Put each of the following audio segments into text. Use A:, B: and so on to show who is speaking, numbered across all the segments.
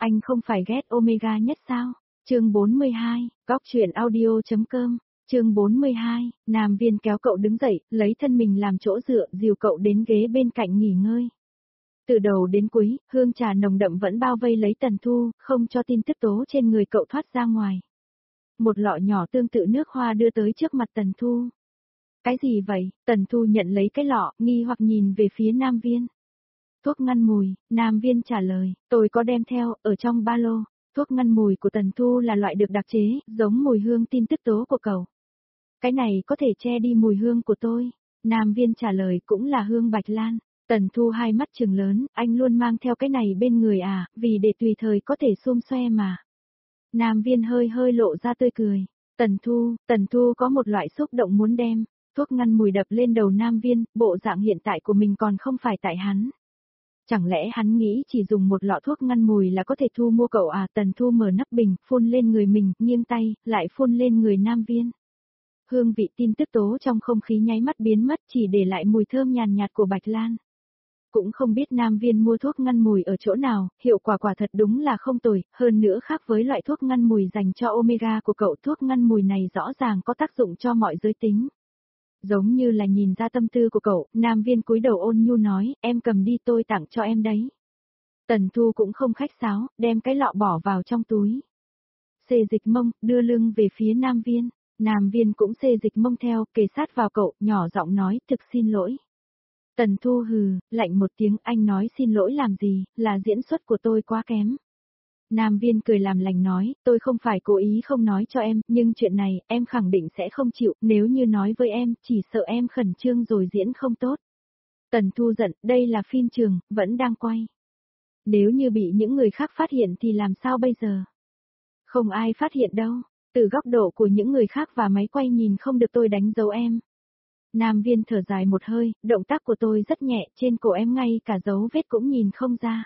A: Anh không phải ghét Omega nhất sao? Chương 42, góc truyện audio.com. Chương 42, Nam Viên kéo cậu đứng dậy, lấy thân mình làm chỗ dựa, dìu cậu đến ghế bên cạnh nghỉ ngơi. Từ đầu đến cuối, hương trà nồng đậm vẫn bao vây lấy Tần Thu, không cho tin tức tố trên người cậu thoát ra ngoài. Một lọ nhỏ tương tự nước hoa đưa tới trước mặt Tần Thu. Cái gì vậy? Tần Thu nhận lấy cái lọ, nghi hoặc nhìn về phía Nam Viên. Thuốc ngăn mùi, Nam Viên trả lời, tôi có đem theo, ở trong ba lô. Thuốc ngăn mùi của Tần Thu là loại được đặc chế, giống mùi hương tin tức tố của cậu. Cái này có thể che đi mùi hương của tôi. Nam Viên trả lời cũng là hương bạch lan. Tần Thu hai mắt trừng lớn, anh luôn mang theo cái này bên người à, vì để tùy thời có thể xum xoe mà. Nam Viên hơi hơi lộ ra tươi cười. Tần Thu có một loại xúc động muốn đem thuốc ngăn mùi đập lên đầu Nam Viên, bộ dạng hiện tại của mình còn không phải tại hắn. Chẳng lẽ hắn nghĩ chỉ dùng một lọ thuốc ngăn mùi là có thể thu mua cậu à? Tần Thu mở nắp bình, phun lên người mình, nghiêng tay, lại phun lên người Nam Viên. Hương vị tin tức tố trong không khí nháy mắt biến mất, chỉ để lại mùi thơm nhàn nhạt của bạch lan. Cũng không biết Nam Viên mua thuốc ngăn mùi ở chỗ nào, hiệu quả quả thật đúng là không tồi, hơn nữa khác với loại thuốc ngăn mùi dành cho Omega của cậu, thuốc ngăn mùi này rõ ràng có tác dụng cho mọi giới tính. Giống như là nhìn ra tâm tư của cậu, Nam Viên cúi đầu ôn nhu nói, em cầm đi, tôi tặng cho em đấy. Tần Thu cũng không khách sáo, đem cái lọ bỏ vào trong túi. Xê dịch mông, đưa lưng về phía Nam Viên. Nam Viên cũng xê dịch mông theo, kề sát vào cậu, nhỏ giọng nói, thực xin lỗi. Tần Thu hừ, lạnh một tiếng, anh nói xin lỗi làm gì, là diễn xuất của tôi quá kém. Nam Viên cười làm lành nói, tôi không phải cố ý không nói cho em, nhưng chuyện này, em khẳng định sẽ không chịu, nếu như nói với em, chỉ sợ em khẩn trương rồi diễn không tốt. Tần Thu giận, đây là phim trường, vẫn đang quay. Nếu như bị những người khác phát hiện thì làm sao bây giờ? Không ai phát hiện đâu, từ góc độ của những người khác và máy quay nhìn không được tôi đánh dấu em. Nam Viên thở dài một hơi, động tác của tôi rất nhẹ, trên cổ em ngay cả dấu vết cũng nhìn không ra.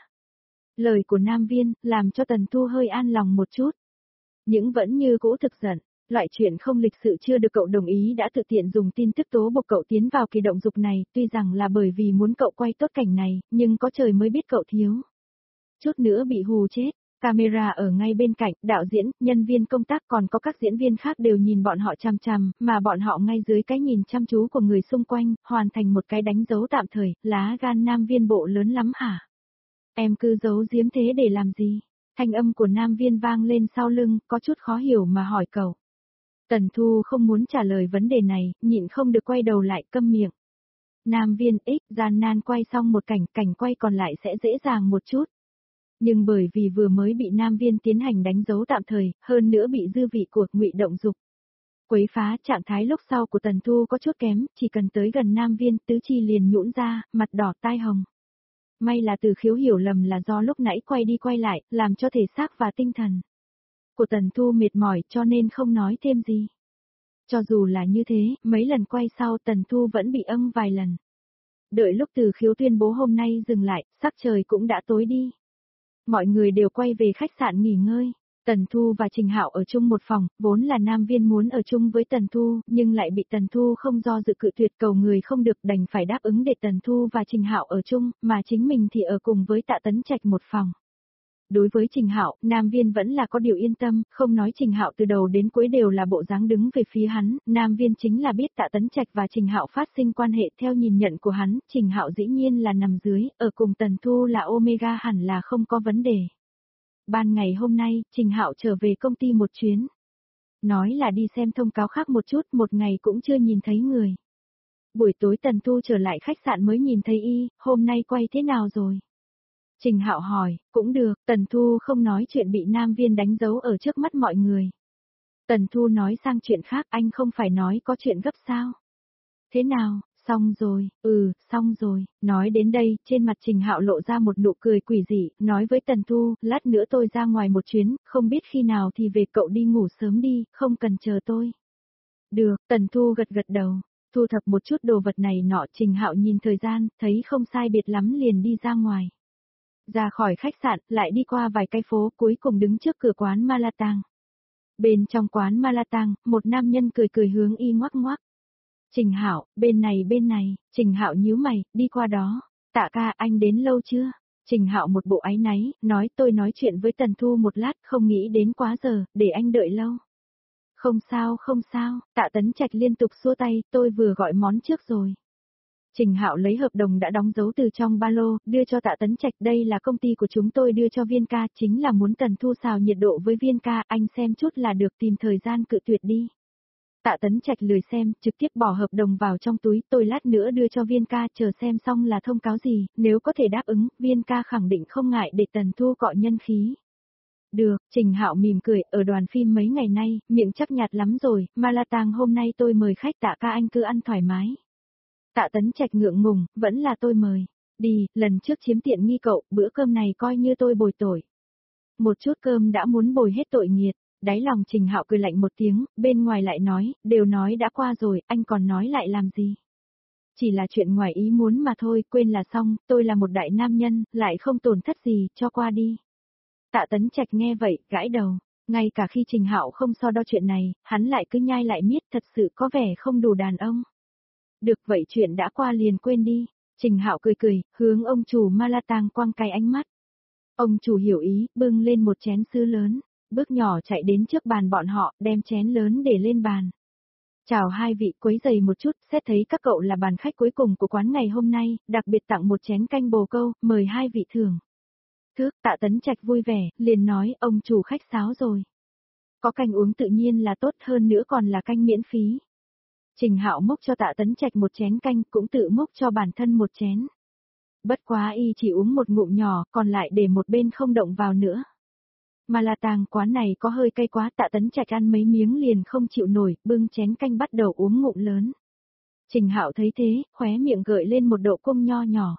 A: Lời của Nam Viên, làm cho Tần Thu hơi an lòng một chút. Nhưng vẫn như cũ thực giận, loại chuyện không lịch sự chưa được cậu đồng ý đã thực tiện dùng tin tức tố buộc cậu tiến vào kỳ động dục này, tuy rằng là bởi vì muốn cậu quay tốt cảnh này, nhưng có trời mới biết cậu thiếu. Chút nữa bị hù chết, camera ở ngay bên cạnh, đạo diễn, nhân viên công tác còn có các diễn viên khác đều nhìn bọn họ chằm chằm, mà bọn họ ngay dưới cái nhìn chăm chú của người xung quanh, hoàn thành một cái đánh dấu tạm thời, lá gan Nam Viên bộ lớn lắm hả? Em cứ giấu giếm thế để làm gì? Thanh âm của Nam Viên vang lên sau lưng, có chút khó hiểu mà hỏi cậu. Tần Thu không muốn trả lời vấn đề này, nhịn không được quay đầu lại, câm miệng. Nam Viên gian nan quay xong một cảnh quay còn lại sẽ dễ dàng một chút. Nhưng bởi vì vừa mới bị Nam Viên tiến hành đánh dấu tạm thời, hơn nữa bị dư vị của ngụy động dục quấy phá, trạng thái lúc sau của Tần Thu có chút kém, chỉ cần tới gần Nam Viên, tứ chi liền nhũn ra, mặt đỏ tai hồng. May là Từ Khiếu hiểu lầm là do lúc nãy quay đi quay lại, làm cho thể xác và tinh thần của Tần Thu mệt mỏi cho nên không nói thêm gì. Cho dù là như thế, mấy lần quay sau Tần Thu vẫn bị vài lần. Đợi lúc Từ Khiếu tuyên bố hôm nay dừng lại, sắc trời cũng đã tối đi. Mọi người đều quay về khách sạn nghỉ ngơi. Tần Thu và Trình Hạo ở chung một phòng, vốn là Nam Viên muốn ở chung với Tần Thu, nhưng lại bị Tần Thu không do dự cự tuyệt, cầu người không được, đành phải đáp ứng để Tần Thu và Trình Hạo ở chung, mà chính mình thì ở cùng với Tạ Tấn Trạch một phòng. Đối với Trình Hạo, Nam Viên vẫn là có điều yên tâm, không nói Trình Hạo từ đầu đến cuối đều là bộ dáng đứng về phía hắn, Nam Viên chính là biết Tạ Tấn Trạch và Trình Hạo phát sinh quan hệ, theo nhìn nhận của hắn, Trình Hạo dĩ nhiên là nằm dưới, ở cùng Tần Thu là Omega hẳn là không có vấn đề. Ban ngày hôm nay, Trình Hạo trở về công ty một chuyến. Nói là đi xem thông cáo khác một chút, một ngày cũng chưa nhìn thấy người. Buổi tối Tần Thu trở lại khách sạn mới nhìn thấy hôm nay quay thế nào rồi? Trình Hạo hỏi, cũng được, Tần Thu không nói chuyện bị Nam Viên đánh dấu ở trước mắt mọi người. Tần Thu nói sang chuyện khác, anh không phải nói có chuyện gấp sao? Thế nào, xong rồi, xong rồi, nói đến đây, trên mặt Trình Hạo lộ ra một nụ cười quỷ dị, nói với Tần Thu, lát nữa tôi ra ngoài một chuyến, không biết khi nào thì về, cậu đi ngủ sớm đi, không cần chờ tôi. Được, Tần Thu gật gật đầu, thu thập một chút đồ vật này nọ, Trình Hạo nhìn thời gian, thấy không sai biệt lắm liền đi ra ngoài. Ra khỏi khách sạn, lại đi qua vài cái phố, cuối cùng đứng trước cửa quán Malatang. Bên trong quán Malatang, một nam nhân cười cười hướng ngoắc ngoắc. Trình Hạo, bên này, Trình Hạo nhíu mày, đi qua đó. Tạ ca, anh đến lâu chưa? Trình Hạo một bộ áy náy, nói tôi nói chuyện với Tần Thu một lát, không nghĩ đến quá giờ, để anh đợi lâu. Không sao không sao, Tạ Tấn Trạch liên tục xua tay, tôi vừa gọi món trước rồi. Trình Hạo lấy hợp đồng đã đóng dấu từ trong ba lô, đưa cho Tạ Tấn Trạch, đây là công ty của chúng tôi đưa cho Viên ca, chính là muốn Tần Thu xào nhiệt độ với Viên ca, anh xem chút là được, tìm thời gian cự tuyệt đi. Tạ Tấn Trạch lười xem, trực tiếp bỏ hợp đồng vào trong túi, tôi lát nữa đưa cho Viên ca, chờ xem xong là thông cáo gì, nếu có thể đáp ứng, Viên ca khẳng định không ngại để Tần Thu cọ nhân khí. Được, Trình Hạo mỉm cười, ở đoàn phim mấy ngày nay, miệng chắc nhạt lắm rồi, mà là tàng hôm nay tôi mời khách, Tạ ca anh cứ ăn thoải mái. Tạ Tấn Trạch ngượng ngùng, vẫn là tôi mời. Đi, lần trước chiếm tiện nghi cậu, bữa cơm này coi như tôi bồi tội. Một chút cơm đã muốn bồi hết tội nghiệt, đáy lòng Trình Hạo cười lạnh một tiếng, bên ngoài lại nói, đều nói đã qua rồi, anh còn nói lại làm gì. Chỉ là chuyện ngoài ý muốn mà thôi, quên là xong, tôi là một đại nam nhân, lại không tổn thất gì, cho qua đi. Tạ Tấn Trạch nghe vậy, gãi đầu, ngay cả khi Trình Hạo không so đo chuyện này, hắn lại cứ nhai lại miết, thật sự có vẻ không đủ đàn ông. Được vậy chuyện đã qua liền quên đi. Trình Hạo cười cười, hướng ông chủ Malatang quăng cái ánh mắt. Ông chủ hiểu ý, bưng lên một chén sứ lớn, bước nhỏ chạy đến trước bàn bọn họ, đem chén lớn để lên bàn. Chào hai vị, quấy giày một chút, xét thấy các cậu là bàn khách cuối cùng của quán ngày hôm nay, đặc biệt tặng một chén canh bồ câu, mời hai vị thưởng. Thước, Tạ Tấn Trạch vui vẻ, liền nói, ông chủ khách sáo rồi. Có canh uống tự nhiên là tốt, hơn nữa còn là canh miễn phí. Trình Hạo múc cho Tạ Tấn Trạch một chén canh, cũng tự múc cho bản thân một chén. Bất quá y chỉ uống một ngụm nhỏ, còn lại để một bên không động vào nữa. Mà là tàng quán này có hơi cay quá, Tạ Tấn Trạch ăn mấy miếng liền không chịu nổi, bưng chén canh bắt đầu uống ngụm lớn. Trình Hạo thấy thế, khóe miệng gợi lên một độ cong nho nhỏ.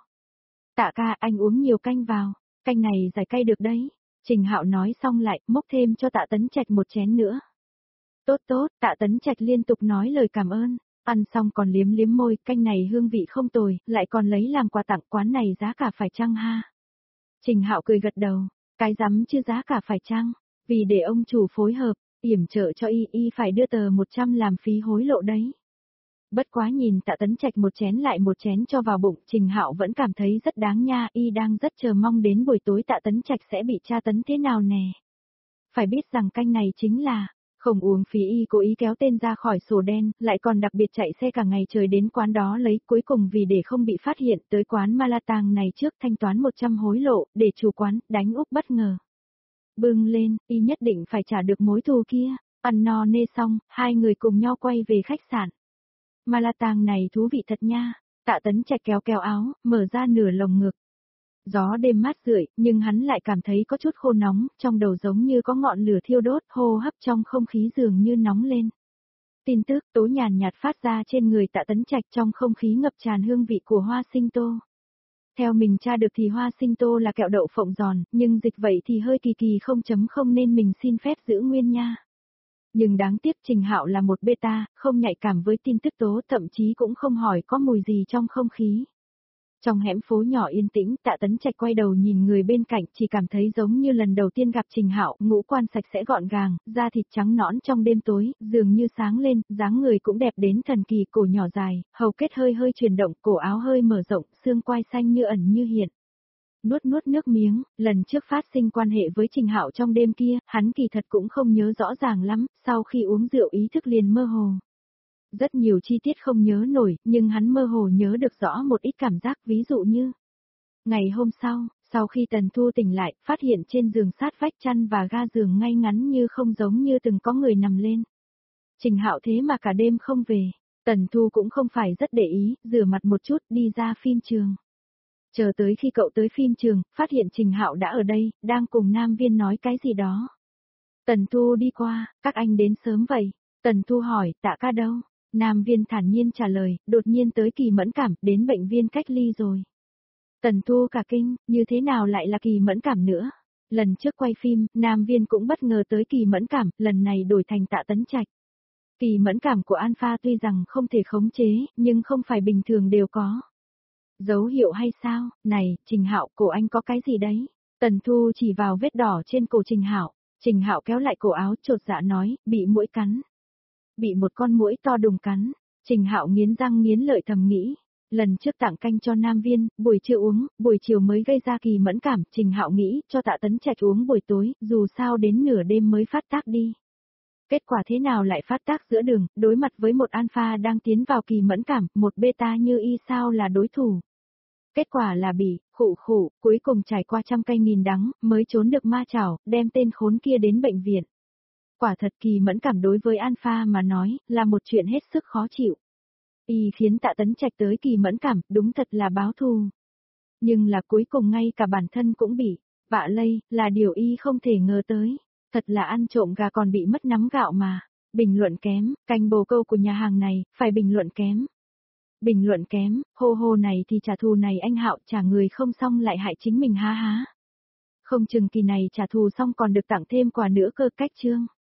A: Tạ ca, anh uống nhiều canh vào, canh này giải cay được đấy. Trình Hạo nói xong lại, múc thêm cho Tạ Tấn Trạch một chén nữa. Tốt tốt, Tạ Tấn Trạch liên tục nói lời cảm ơn, ăn xong còn liếm liếm môi, canh này hương vị không tồi, lại còn lấy làm quà tặng, quán này giá cả phải chăng ha. Trình Hạo cười gật đầu, cái rắm chứ giá cả phải chăng, vì để ông chủ phối hợp, yểm trợ cho y phải đưa tờ 100 làm phí hối lộ đấy. Bất quá nhìn Tạ Tấn Trạch một chén lại một chén cho vào bụng, Trình Hạo vẫn cảm thấy rất đáng nha, y đang rất chờ mong đến buổi tối Tạ Tấn Trạch sẽ bị tra tấn thế nào nè. Phải biết rằng canh này chính là, không uống phí, y cố ý kéo tên ra khỏi sổ đen, lại còn đặc biệt chạy xe cả ngày trời đến quán đó lấy, cuối cùng vì để không bị phát hiện tới quán Malatang này trước thanh toán 100 hối lộ, để chủ quán, đánh úp bất ngờ. Bưng lên, y nhất định phải trả được mối thù kia, ăn no nê xong, hai người cùng nhau quay về khách sạn. Malatang này thú vị thật nha, Tạ Tấn Trạch kéo kéo áo, mở ra nửa lồng ngực. Gió đêm mát rượi, nhưng hắn lại cảm thấy có chút khô nóng, trong đầu giống như có ngọn lửa thiêu đốt, hô hấp trong không khí dường như nóng lên. Tin tức tố nhàn nhạt phát ra trên người Tạ Tấn Trạch, trong không khí ngập tràn hương vị của hoa sinh tô. Theo mình tra được thì hoa sinh tô là kẹo đậu phộng giòn, nhưng dịch vậy thì hơi kỳ kỳ 0.0 nên mình xin phép giữ nguyên nha. Nhưng đáng tiếc Trình Hạo là một beta, không nhạy cảm với tin tức tố, thậm chí cũng không hỏi có mùi gì trong không khí. Trong hẻm phố nhỏ yên tĩnh, Tạ Tấn Trạch quay đầu nhìn người bên cạnh, chỉ cảm thấy giống như lần đầu tiên gặp Trình Hạo, ngũ quan sạch sẽ gọn gàng, da thịt trắng nõn trong đêm tối, dường như sáng lên, dáng người cũng đẹp đến thần kỳ, cổ nhỏ dài, hầu kết hơi hơi chuyển động, cổ áo hơi mở rộng, xương quai xanh như ẩn như hiện. Nuốt nuốt nước miếng, lần trước phát sinh quan hệ với Trình Hạo trong đêm kia, hắn kỳ thật cũng không nhớ rõ ràng lắm, sau khi uống rượu ý thức liền mơ hồ. Rất nhiều chi tiết không nhớ nổi, nhưng hắn mơ hồ nhớ được rõ một ít cảm giác, ví dụ như ngày hôm sau khi Tần Thu tỉnh lại, phát hiện trên giường sát vách chăn và ga giường ngay ngắn như không, giống như từng có người nằm lên. Trình Hạo thế mà cả đêm không về, Tần Thu cũng không phải rất để ý, rửa mặt một chút đi ra phim trường. Chờ tới khi cậu tới phim trường, phát hiện Trình Hạo đã ở đây, đang cùng Nam Viên nói cái gì đó. Tần Thu đi qua, các anh đến sớm vậy. Tần Thu hỏi, Tạ ca đâu? Nam Viên thản nhiên trả lời, đột nhiên tới Kỳ Mẫn Cảm, đến bệnh viện cách ly rồi. Tần Thu cả kinh, như thế nào lại là Kỳ Mẫn Cảm nữa? Lần trước quay phim, Nam Viên cũng bất ngờ tới Kỳ Mẫn Cảm, lần này đổi thành Tạ Tấn Trạch. Kỳ mẫn cảm của Alpha tuy rằng không thể khống chế, nhưng không phải bình thường đều có. Dấu hiệu hay sao? Này, Trình Hạo, cổ anh có cái gì đấy? Tần Thu chỉ vào vết đỏ trên cổ Trình Hạo. Trình Hạo kéo lại cổ áo, chột dạ nói, bị muỗi cắn. Bị một con muỗi to đùng cắn. Trình Hạo nghiến răng nghiến lợi thầm nghĩ, Lần trước tặng canh cho Nam Viên, buổi trưa uống, buổi chiều mới gây ra kỳ mẫn cảm, Trình Hạo nghĩ cho Tạ Tấn Trạch uống buổi tối, dù sao đến nửa đêm mới phát tác đi. Kết quả thế nào lại phát tác giữa đường, đối mặt với một alpha đang tiến vào kỳ mẫn cảm, một beta như y sao là đối thủ. Kết quả là bị, khụ, cuối cùng trải qua trăm cay nghìn đắng, mới trốn được ma chảo, đem tên khốn kia đến bệnh viện. Quả thật kỳ mẫn cảm đối với alpha mà nói, là một chuyện hết sức khó chịu. Y khiến Tạ Tấn Trạch tới kỳ mẫn cảm, đúng thật là báo thù. Nhưng là cuối cùng ngay cả bản thân cũng bị, vạ lây, là điều y không thể ngờ tới. Thật là ăn trộm gà còn bị mất nắm gạo mà. Bình luận kém, canh bồ câu của nhà hàng này, phải bình luận kém. Bình luận kém, hô này thì trả thù này anh Hạo trả người không xong lại hại chính mình há há. Không chừng kỳ này trả thù xong còn được tặng thêm quà nữa cơ cách chương.